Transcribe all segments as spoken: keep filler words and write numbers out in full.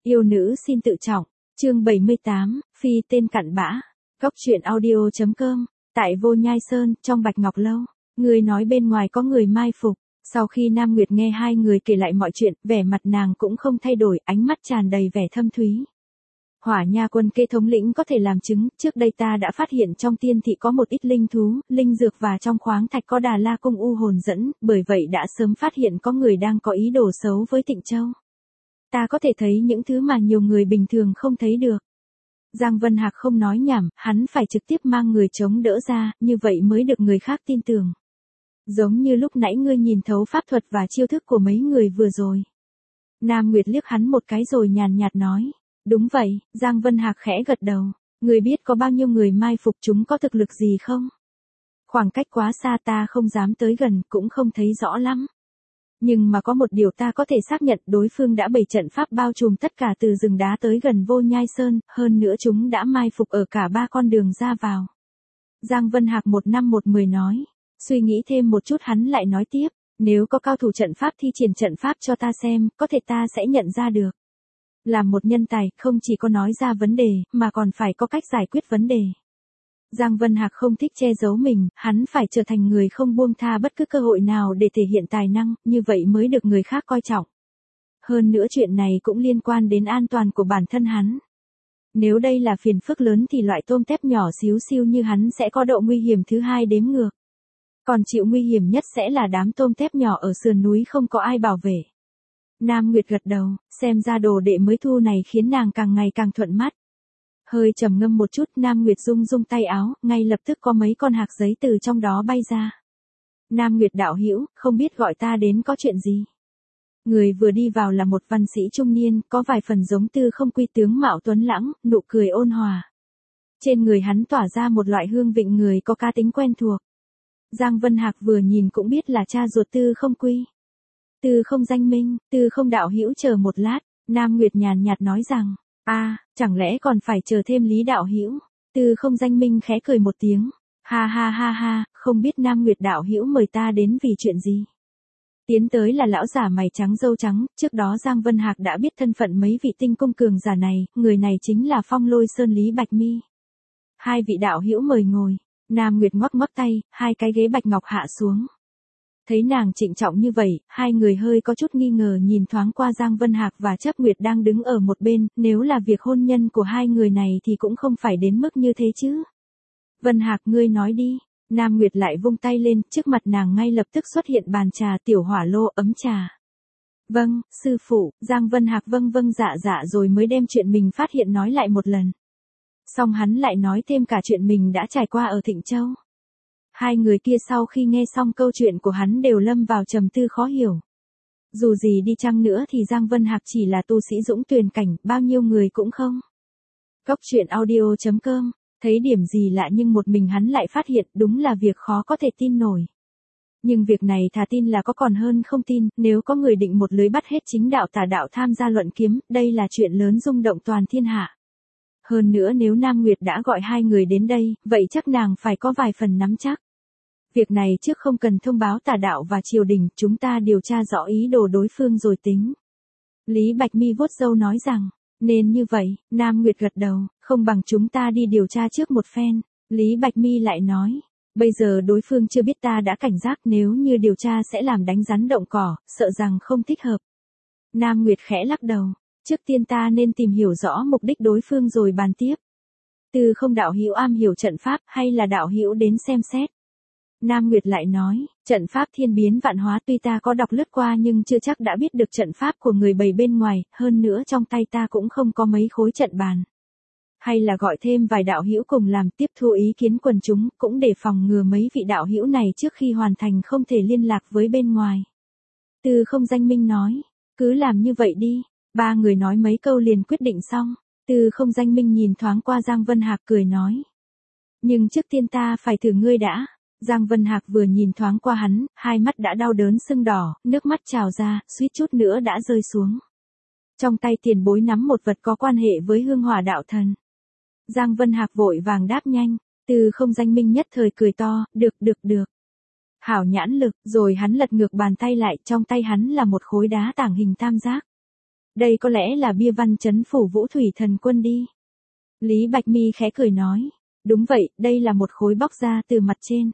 Yêu nữ xin tự trọng, chương bảy mươi tám, phi tên cặn bã. Góc truyện audio chấm com, tại Vô Nhai Sơn, trong Bạch Ngọc Lâu. Người nói bên ngoài có người mai phục. Sau khi Nam Nguyệt nghe hai người kể lại mọi chuyện, vẻ mặt nàng cũng không thay đổi, ánh mắt tràn đầy vẻ thâm thúy. Hỏa Nha Quân Kê thống lĩnh có thể làm chứng, trước đây ta đã phát hiện trong tiên thị có một ít linh thú, linh dược và trong khoáng thạch có Đà La cung u hồn dẫn, bởi vậy đã sớm phát hiện có người đang có ý đồ xấu với Tịnh Châu. Ta có thể thấy những thứ mà nhiều người bình thường không thấy được. Giang Vân Hạc không nói nhảm, hắn phải trực tiếp mang người chống đỡ ra, như vậy mới được người khác tin tưởng. Giống như lúc nãy ngươi nhìn thấu pháp thuật và chiêu thức của mấy người vừa rồi. Nam Nguyệt liếc hắn một cái rồi nhàn nhạt nói. Đúng vậy, Giang Vân Hạc khẽ gật đầu. Ngươi biết có bao nhiêu người mai phục, chúng có thực lực gì không? Khoảng cách quá xa ta không dám tới gần, cũng không thấy rõ lắm. Nhưng mà có một điều ta có thể xác nhận, đối phương đã bày trận pháp bao trùm tất cả từ rừng đá tới gần Vô Nhai Sơn, hơn nữa chúng đã mai phục ở cả ba con đường ra vào. Giang Vân Hạc một năm một mười nói. Suy nghĩ thêm một chút hắn lại nói tiếp, nếu có cao thủ trận pháp thi triển trận pháp cho ta xem, có thể ta sẽ nhận ra được. Làm một nhân tài, không chỉ có nói ra vấn đề, mà còn phải có cách giải quyết vấn đề. Giang Vân Hạc không thích che giấu mình, hắn phải trở thành người không buông tha bất cứ cơ hội nào để thể hiện tài năng, như vậy mới được người khác coi trọng. Hơn nữa chuyện này cũng liên quan đến an toàn của bản thân hắn. Nếu đây là phiền phức lớn thì loại tôm tép nhỏ xíu xiu như hắn sẽ có độ nguy hiểm thứ hai đếm ngược. Còn chịu nguy hiểm nhất sẽ là đám tôm tép nhỏ ở sườn núi không có ai bảo vệ. Nam Nguyệt gật đầu, xem ra đồ đệ mới thu này khiến nàng càng ngày càng thuận mắt. Hơi trầm ngâm một chút, Nam Nguyệt rung rung tay áo, ngay lập tức có mấy con hạc giấy từ trong đó bay ra. Nam Nguyệt đạo hữu, không biết gọi ta đến có chuyện gì? Người vừa đi vào là một văn sĩ trung niên, có vài phần giống Tư Không Quy tướng mạo tuấn lãng, nụ cười ôn hòa. Trên người hắn tỏa ra một loại hương vị người có cá tính quen thuộc. Giang Vân Hạc vừa nhìn cũng biết là cha ruột Tư Không Quy. Tư Không Danh Minh, Tư Không đạo hữu chờ một lát, Nam Nguyệt nhàn nhạt nói rằng, a, à, chẳng lẽ còn phải chờ thêm Lý đạo hữu? Tư Không Danh Minh khẽ cười một tiếng, ha ha ha ha, không biết Nam Nguyệt đạo hữu mời ta đến vì chuyện gì? Tiến tới là lão giả mày trắng râu trắng, trước đó Giang Vân Hạc đã biết thân phận mấy vị tinh cung cường giả này, người này chính là Phong Lôi Sơn Lý Bạch Mi. Hai vị đạo hữu mời ngồi. Nam Nguyệt ngoắc ngoắc tay, hai cái ghế bạch ngọc hạ xuống. Thấy nàng trịnh trọng như vậy, hai người hơi có chút nghi ngờ nhìn thoáng qua Giang Vân Hạc và Chấp Nguyệt đang đứng ở một bên, nếu là việc hôn nhân của hai người này thì cũng không phải đến mức như thế chứ. Vân Hạc ngươi nói đi, Nam Nguyệt lại vung tay lên, trước mặt nàng ngay lập tức xuất hiện bàn trà tiểu hỏa lô ấm trà. Vâng, sư phụ, Giang Vân Hạc vâng vâng dạ dạ rồi mới đem chuyện mình phát hiện nói lại một lần. Xong hắn lại nói thêm cả chuyện mình đã trải qua ở Thịnh Châu. Hai người kia sau khi nghe xong câu chuyện của hắn đều lâm vào trầm tư khó hiểu. Dù gì đi chăng nữa thì Giang Vân Hạc chỉ là tu sĩ dũng tuyền cảnh, bao nhiêu người cũng không. Góc truyện audio chấm com, thấy điểm gì lạ nhưng một mình hắn lại phát hiện đúng là việc khó có thể tin nổi. Nhưng việc này thà tin là có còn hơn không tin, nếu có người định một lưới bắt hết chính đạo tà đạo tham gia luận kiếm, đây là chuyện lớn rung động toàn thiên hạ. Hơn nữa nếu Nam Nguyệt đã gọi hai người đến đây, vậy chắc nàng phải có vài phần nắm chắc. Việc này trước không cần thông báo tà đạo và triều đình, chúng ta điều tra rõ ý đồ đối phương rồi tính. Lý Bạch Mi vuốt râu nói rằng, nên như vậy, Nam Nguyệt gật đầu, không bằng chúng ta đi điều tra trước một phen. Lý Bạch Mi lại nói, bây giờ đối phương chưa biết ta đã cảnh giác, nếu như điều tra sẽ làm đánh rắn động cỏ, sợ rằng không thích hợp. Nam Nguyệt khẽ lắc đầu. Trước tiên ta nên tìm hiểu rõ mục đích đối phương rồi bàn tiếp. Tư Không đạo hữu am hiểu trận pháp hay là đạo hữu đến xem xét? Nam Nguyệt lại nói, trận pháp thiên biến vạn hóa tuy ta có đọc lướt qua nhưng chưa chắc đã biết được trận pháp của người bày bên ngoài, hơn nữa trong tay ta cũng không có mấy khối trận bàn. Hay là gọi thêm vài đạo hữu cùng làm tiếp thu ý kiến quần chúng, cũng để phòng ngừa mấy vị đạo hữu này trước khi hoàn thành không thể liên lạc với bên ngoài. Tư Không Danh Minh nói, cứ làm như vậy đi. Ba người nói mấy câu liền quyết định xong, Tư Không Danh Minh nhìn thoáng qua Giang Vân Hạc cười nói. Nhưng trước tiên ta phải thử ngươi đã. Giang Vân Hạc vừa nhìn thoáng qua hắn, hai mắt đã đau đớn sưng đỏ, nước mắt trào ra, suýt chút nữa đã rơi xuống. Trong tay tiền bối nắm một vật có quan hệ với hương hỏa đạo thần. Giang Vân Hạc vội vàng đáp nhanh, Tư Không Danh Minh nhất thời cười to, được được được. Hảo nhãn lực, rồi hắn lật ngược bàn tay lại, trong tay hắn là một khối đá tảng hình tam giác. Đây có lẽ là bia văn trấn phủ Vũ Thủy Thần Quân đi. Lý Bạch Mi khẽ cười nói. Đúng vậy, đây là một khối bóc ra từ mặt trên.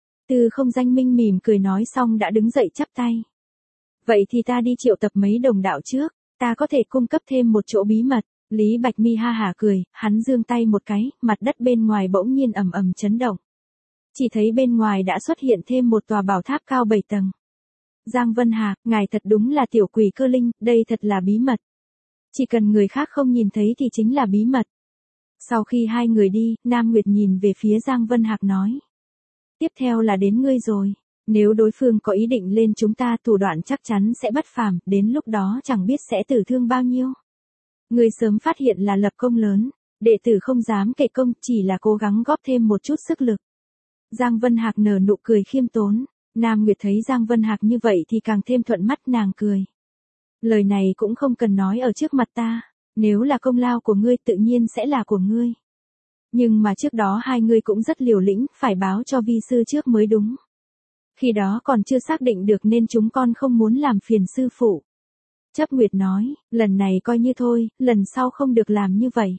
Tư Không Danh Minh mỉm cười nói xong đã đứng dậy chắp tay. Vậy thì ta đi triệu tập mấy đồng đạo trước, ta có thể cung cấp thêm một chỗ bí mật. Lý Bạch Mi ha hả cười, hắn giương tay một cái, mặt đất bên ngoài bỗng nhiên ầm ầm chấn động. Chỉ thấy bên ngoài đã xuất hiện thêm một tòa bảo tháp cao bảy tầng. Giang Vân Hạc, ngài thật đúng là tiểu quỷ cơ linh, đây thật là bí mật. Chỉ cần người khác không nhìn thấy thì chính là bí mật. Sau khi hai người đi, Nam Nguyệt nhìn về phía Giang Vân Hạc nói. Tiếp theo là đến ngươi rồi. Nếu đối phương có ý định lên chúng ta thủ đoạn chắc chắn sẽ bất phàm, đến lúc đó chẳng biết sẽ tử thương bao nhiêu. Ngươi sớm phát hiện là lập công lớn, đệ tử không dám kể công, chỉ là cố gắng góp thêm một chút sức lực. Giang Vân Hạc nở nụ cười khiêm tốn, Nam Nguyệt thấy Giang Vân Hạc như vậy thì càng thêm thuận mắt, nàng cười. Lời này cũng không cần nói ở trước mặt ta, nếu là công lao của ngươi tự nhiên sẽ là của ngươi. Nhưng mà trước đó hai ngươi cũng rất liều lĩnh, phải báo cho vi sư trước mới đúng. Khi đó còn chưa xác định được nên chúng con không muốn làm phiền sư phụ. Chấp Nguyệt nói, lần này coi như thôi, lần sau không được làm như vậy.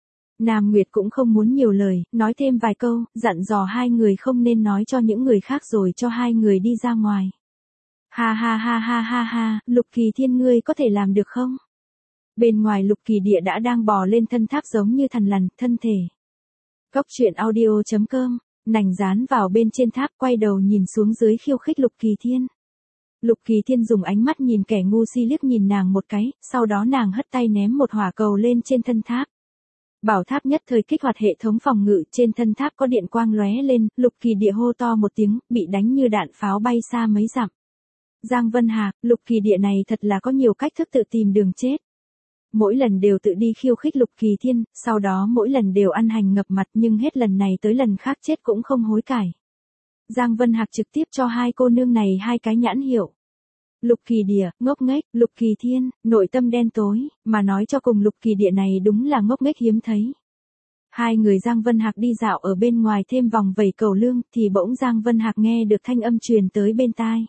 Nam Nguyệt cũng không muốn nhiều lời, nói thêm vài câu, dặn dò hai người không nên nói cho những người khác rồi cho hai người đi ra ngoài. Ha ha ha ha ha ha, Lục Kỳ Thiên ngươi có thể làm được không? Bên ngoài Lục Kỳ Địa đã đang bò lên thân tháp giống như thằn lằn, thân thể. Cốc truyện audio chấm com, nành dán vào bên trên tháp quay đầu nhìn xuống dưới khiêu khích Lục Kỳ Thiên. Lục Kỳ Thiên dùng ánh mắt nhìn kẻ ngu si liếc nhìn nàng một cái, sau đó nàng hất tay ném một hỏa cầu lên trên thân tháp. Bảo tháp nhất thời kích hoạt hệ thống phòng ngự, trên thân tháp có điện quang lóe lên, Lục Kỳ Địa hô to một tiếng, bị đánh như đạn pháo bay xa mấy dặm. Giang Vân Hạc, Lục Kỳ Địa này thật là có nhiều cách thức tự tìm đường chết. Mỗi lần đều tự đi khiêu khích Lục Kỳ Thiên, sau đó mỗi lần đều ăn hành ngập mặt nhưng hết lần này tới lần khác chết cũng không hối cải. Giang Vân Hạc trực tiếp cho hai cô nương này hai cái nhãn hiệu. Lục Kỳ Địa, ngốc nghếch, Lục Kỳ Thiên, nội tâm đen tối, mà nói cho cùng Lục Kỳ Địa này đúng là ngốc nghếch hiếm thấy. Hai người Giang Vân Hạc đi dạo ở bên ngoài thêm vòng vẩy cầu lương thì bỗng Giang Vân Hạc nghe được thanh âm truyền tới bên tai.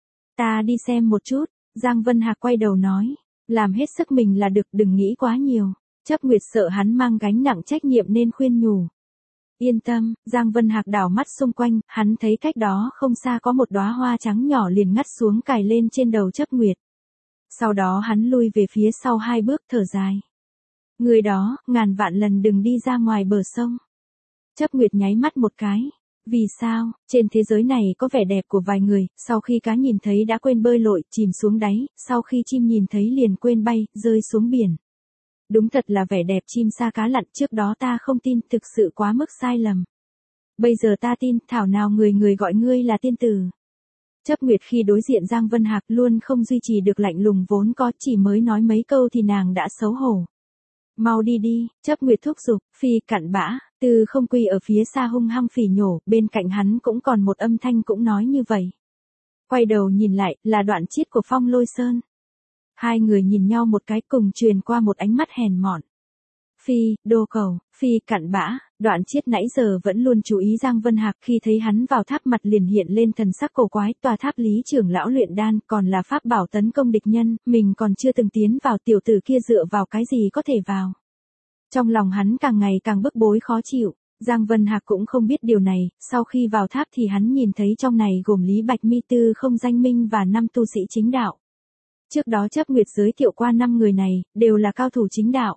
Ta đi xem một chút, Giang Vân Hạc quay đầu nói, làm hết sức mình là được, đừng nghĩ quá nhiều. Chấp Nguyệt sợ hắn mang gánh nặng trách nhiệm nên khuyên nhủ. Yên tâm, Giang Vân Hạc đảo mắt xung quanh, hắn thấy cách đó không xa có một đóa hoa trắng nhỏ liền ngắt xuống cài lên trên đầu Chấp Nguyệt. Sau đó hắn lui về phía sau hai bước thở dài. Người đó, ngàn vạn lần đừng đi ra ngoài bờ sông. Chấp Nguyệt nháy mắt một cái. Vì sao, trên thế giới này có vẻ đẹp của vài người, sau khi cá nhìn thấy đã quên bơi lội, chìm xuống đáy, sau khi chim nhìn thấy liền quên bay, rơi xuống biển. Đúng thật là vẻ đẹp chim sa cá lặn, trước đó ta không tin, thực sự quá mức sai lầm. Bây giờ ta tin, thảo nào người người gọi ngươi là tiên tử. Chấp Nguyệt khi đối diện Giang Vân Hạc luôn không duy trì được lạnh lùng vốn có, chỉ mới nói mấy câu thì nàng đã xấu hổ. Mau đi đi, Chấp Nguyệt thúc giục, Phi cặn bã, Tư Không Quy ở phía xa hung hăng phỉ nhổ, bên cạnh hắn cũng còn một âm thanh cũng nói như vậy. Quay đầu nhìn lại, là Đoạn Chiết của Phong Lôi Sơn. Hai người nhìn nhau một cái cùng truyền qua một ánh mắt hèn mọn. Phi, đô cầu, Phi cặn bã, Đoạn Chiết nãy giờ vẫn luôn chú ý Giang Vân Hạc, khi thấy hắn vào tháp mặt liền hiện lên thần sắc cổ quái, tòa tháp Lý trưởng lão luyện đan còn là pháp bảo tấn công địch nhân, mình còn chưa từng tiến vào, tiểu tử kia dựa vào cái gì có thể vào. Trong lòng hắn càng ngày càng bức bối khó chịu, Giang Vân Hạc cũng không biết điều này, sau khi vào tháp thì hắn nhìn thấy trong này gồm Lý Bạch Mi, Tư Không Danh Minh và năm tu sĩ chính đạo. Trước đó Chấp Nguyệt giới thiệu qua năm người này, đều là cao thủ chính đạo.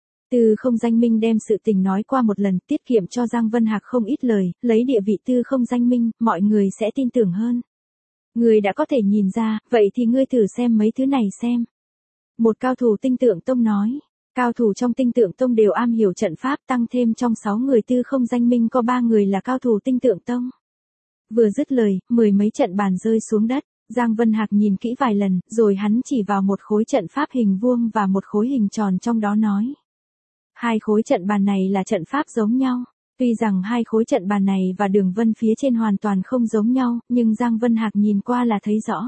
Tư Không Danh Minh đem sự tình nói qua một lần, tiết kiệm cho Giang Vân Hạc không ít lời, lấy địa vị Tư Không Danh Minh, mọi người sẽ tin tưởng hơn. Người đã có thể nhìn ra, vậy thì ngươi thử xem mấy thứ này xem. Một cao thủ Tinh Tượng Tông nói, cao thủ trong Tinh Tượng Tông đều am hiểu trận pháp, tăng thêm trong sáu người Tư Không Danh Minh có ba người là cao thủ Tinh Tượng Tông. Vừa dứt lời, mười mấy trận bàn rơi xuống đất. Giang Vân Hạc nhìn kỹ vài lần, rồi hắn chỉ vào một khối trận pháp hình vuông và một khối hình tròn trong đó nói. Hai khối trận bàn này là trận pháp giống nhau. Tuy rằng hai khối trận bàn này và đường vân phía trên hoàn toàn không giống nhau, nhưng Giang Vân Hạc nhìn qua là thấy rõ.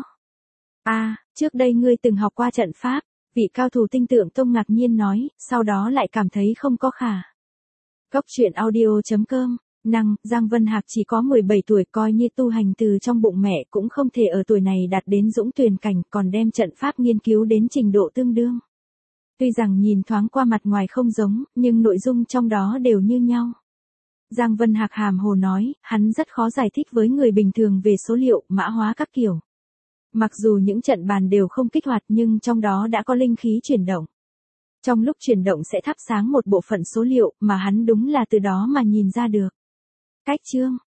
À, trước đây ngươi từng học qua trận pháp, vị cao thủ Tinh Tượng Tông ngạc nhiên nói, sau đó lại cảm thấy không có khả. Cốc truyện audio chấm com. Năng, Giang Vân Hạc chỉ có mười bảy tuổi, coi như tu hành từ trong bụng mẹ cũng không thể ở tuổi này đạt đến dũng tuyền cảnh, còn đem trận pháp nghiên cứu đến trình độ tương đương. Tuy rằng nhìn thoáng qua mặt ngoài không giống, nhưng nội dung trong đó đều như nhau. Giang Vân Hạc hàm hồ nói, hắn rất khó giải thích với người bình thường về số liệu, mã hóa các kiểu. Mặc dù những trận bàn đều không kích hoạt nhưng trong đó đã có linh khí chuyển động. Trong lúc chuyển động sẽ thắp sáng một bộ phận số liệu mà hắn đúng là từ đó mà nhìn ra được. Cách chương